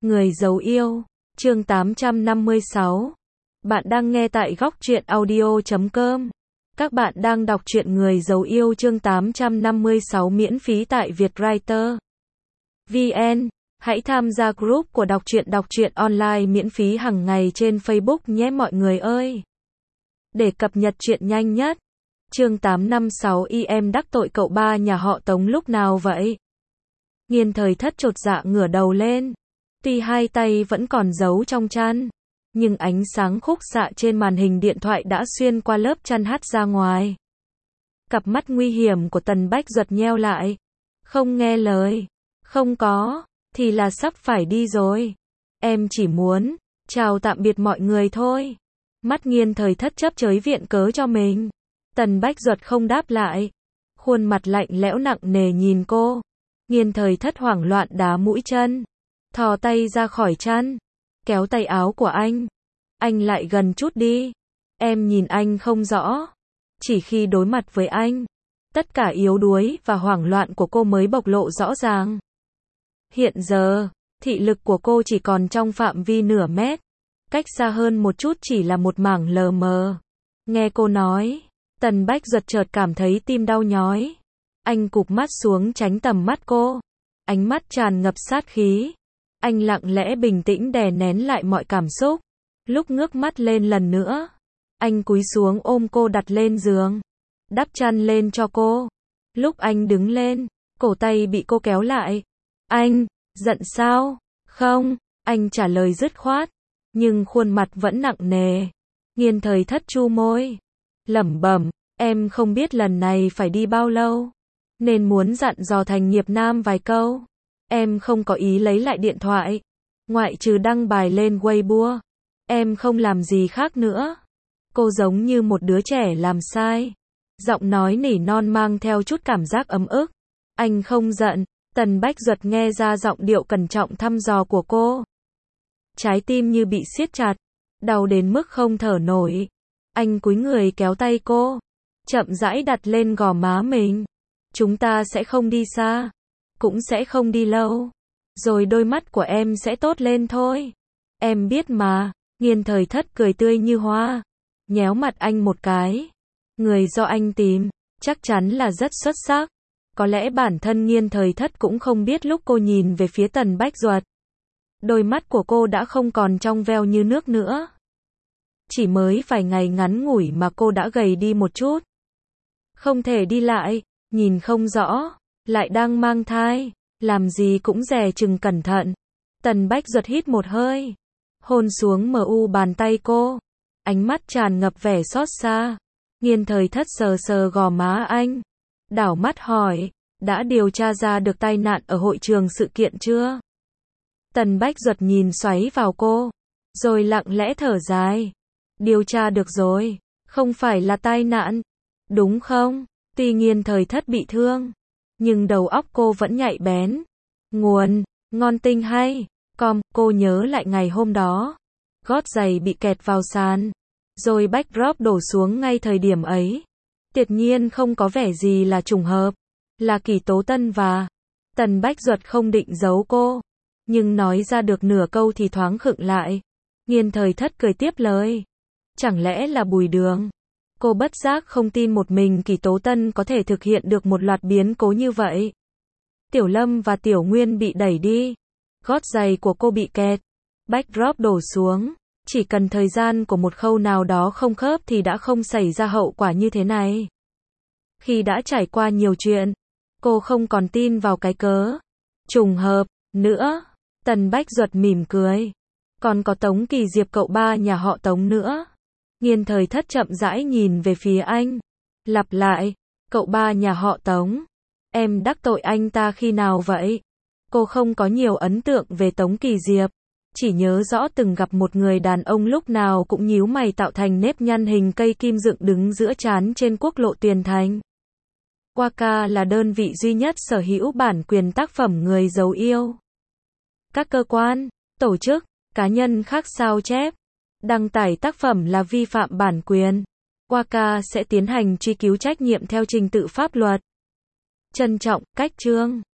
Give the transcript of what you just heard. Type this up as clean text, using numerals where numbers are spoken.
Người giấu yêu, chương 856. Bạn đang nghe tại góc truyện audio.com. Các bạn đang đọc truyện Người giấu yêu chương 856 miễn phí tại Vietwriter VN. Hãy tham gia group của đọc truyện online miễn phí hàng ngày trên Facebook nhé mọi người ơi. Để cập nhật truyện nhanh nhất. Chương 856 em đắc tội cậu ba nhà họ Tống lúc nào vậy? Nghiên Thời Thất chột dạ ngửa đầu lên. Tuy hai tay vẫn còn giấu trong chăn, nhưng ánh sáng khúc xạ trên màn hình điện thoại đã xuyên qua lớp chăn hắt ra ngoài. Cặp mắt nguy hiểm của Tần Bách Duật nheo lại. Không nghe lời. Không có, thì là sắp phải đi rồi. Em chỉ muốn chào tạm biệt mọi người thôi. Mắt Nghiên Thời Thất chấp chới viện cớ cho mình. Tần Bách Duật không đáp lại. Khuôn mặt lạnh lẽo nặng nề nhìn cô. Nghiên Thời Thất hoảng loạn đá mũi chân. Thò tay ra khỏi chăn. Kéo tay áo của anh. Anh lại gần chút đi. Em nhìn anh không rõ. Chỉ khi đối mặt với anh, tất cả yếu đuối và hoảng loạn của cô mới bộc lộ rõ ràng. Hiện giờ, thị lực của cô chỉ còn trong phạm vi nửa mét. Cách xa hơn một chút chỉ là một mảng lờ mờ. Nghe cô nói, Tần Bách Duật chợt cảm thấy tim đau nhói. Anh cụp mắt xuống tránh tầm mắt cô. Ánh mắt tràn ngập sát khí. Anh lặng lẽ bình tĩnh đè nén lại mọi cảm xúc. Lúc ngước mắt lên lần nữa, anh cúi xuống ôm cô đặt lên giường, đắp chăn lên cho cô. Lúc anh đứng lên, cổ tay bị cô kéo lại. Anh, giận sao? Không, anh trả lời dứt khoát, nhưng khuôn mặt vẫn nặng nề. Nghiên Thời Thất chu môi, lẩm bẩm, em không biết lần này phải đi bao lâu, nên muốn dặn dò Thành Nghiệp Nam vài câu. Em không có ý lấy lại điện thoại, ngoại trừ đăng bài lên Weibo. Em không làm gì khác nữa. Cô giống như một đứa trẻ làm sai. Giọng nói nỉ non mang theo chút cảm giác ấm ức. Anh không giận. Tần Bách Duật nghe ra giọng điệu cẩn trọng thăm dò của cô. Trái tim như bị siết chặt, đau đến mức không thở nổi. Anh cúi người kéo tay cô, chậm rãi đặt lên gò má mình. Chúng ta sẽ không đi xa, cũng sẽ không đi lâu. Rồi đôi mắt của em sẽ tốt lên thôi. Em biết mà. Nghiên Thời Thất cười tươi như hoa, nhéo mặt anh một cái. Người do anh tìm, chắc chắn là rất xuất sắc. Có lẽ bản thân Nghiên Thời Thất cũng không biết lúc cô nhìn về phía Tần Bách Duật, đôi mắt của cô đã không còn trong veo như nước nữa. Chỉ mới vài ngày ngắn ngủi mà cô đã gầy đi một chút. Không thể đi lại, nhìn không rõ, lại đang mang thai, làm gì cũng dè chừng cẩn thận. Tần Bách Duật hít một hơi, hôn xuống bàn tay cô. Ánh mắt tràn ngập vẻ xót xa. Nghiên Thời Thất sờ sờ gò má anh, đảo mắt hỏi, đã điều tra ra được tai nạn ở hội trường sự kiện chưa? Tần Bách Duật nhìn xoáy vào cô, rồi lặng lẽ thở dài. Điều tra được rồi, không phải là tai nạn, đúng không? Tuy Nghiên Thời Thất bị thương, nhưng đầu óc cô vẫn nhạy bén. Nguồn, ngon tinh hay. Cô nhớ lại ngày hôm đó, gót giày bị kẹt vào sàn, rồi backdrop đổ xuống ngay thời điểm ấy. Tuyệt nhiên không có vẻ gì là trùng hợp, là Kỳ Tố Tân và Tần Bách Duật không định giấu cô, nhưng nói ra được nửa câu thì thoáng khựng lại. Nghiên Thời Thất cười tiếp lời, chẳng lẽ là Bùi Đường? Cô bất giác không tin một mình Kỳ Tố Tân có thể thực hiện được một loạt biến cố như vậy. Tiểu Lâm và Tiểu Nguyên bị đẩy đi, gót giày của cô bị kẹt, backdrop đổ xuống. Chỉ cần thời gian của một khâu nào đó không khớp thì đã không xảy ra hậu quả như thế này. Khi đã trải qua nhiều chuyện, cô không còn tin vào cái cớ trùng hợp nữa. Tần Bách Duật mỉm cười. Còn có Tống Kỳ Diệp cậu ba nhà họ Tống nữa. Nghiên Thời Thất chậm rãi nhìn về phía anh, lặp lại, cậu ba nhà họ Tống. Em đắc tội anh ta khi nào vậy? Cô không có nhiều ấn tượng về Tống Kỳ Diệp, chỉ nhớ rõ từng gặp một người đàn ông lúc nào cũng nhíu mày tạo thành nếp nhăn hình cây kim dựng đứng giữa trán trên quốc lộ Tuyền Thành. Waka là đơn vị duy nhất sở hữu bản quyền tác phẩm Người giấu yêu. Các cơ quan, tổ chức, cá nhân khác sao chép, đăng tải tác phẩm là vi phạm bản quyền. Waka sẽ tiến hành truy cứu trách nhiệm theo trình tự pháp luật. Trân trọng, Cách Trương.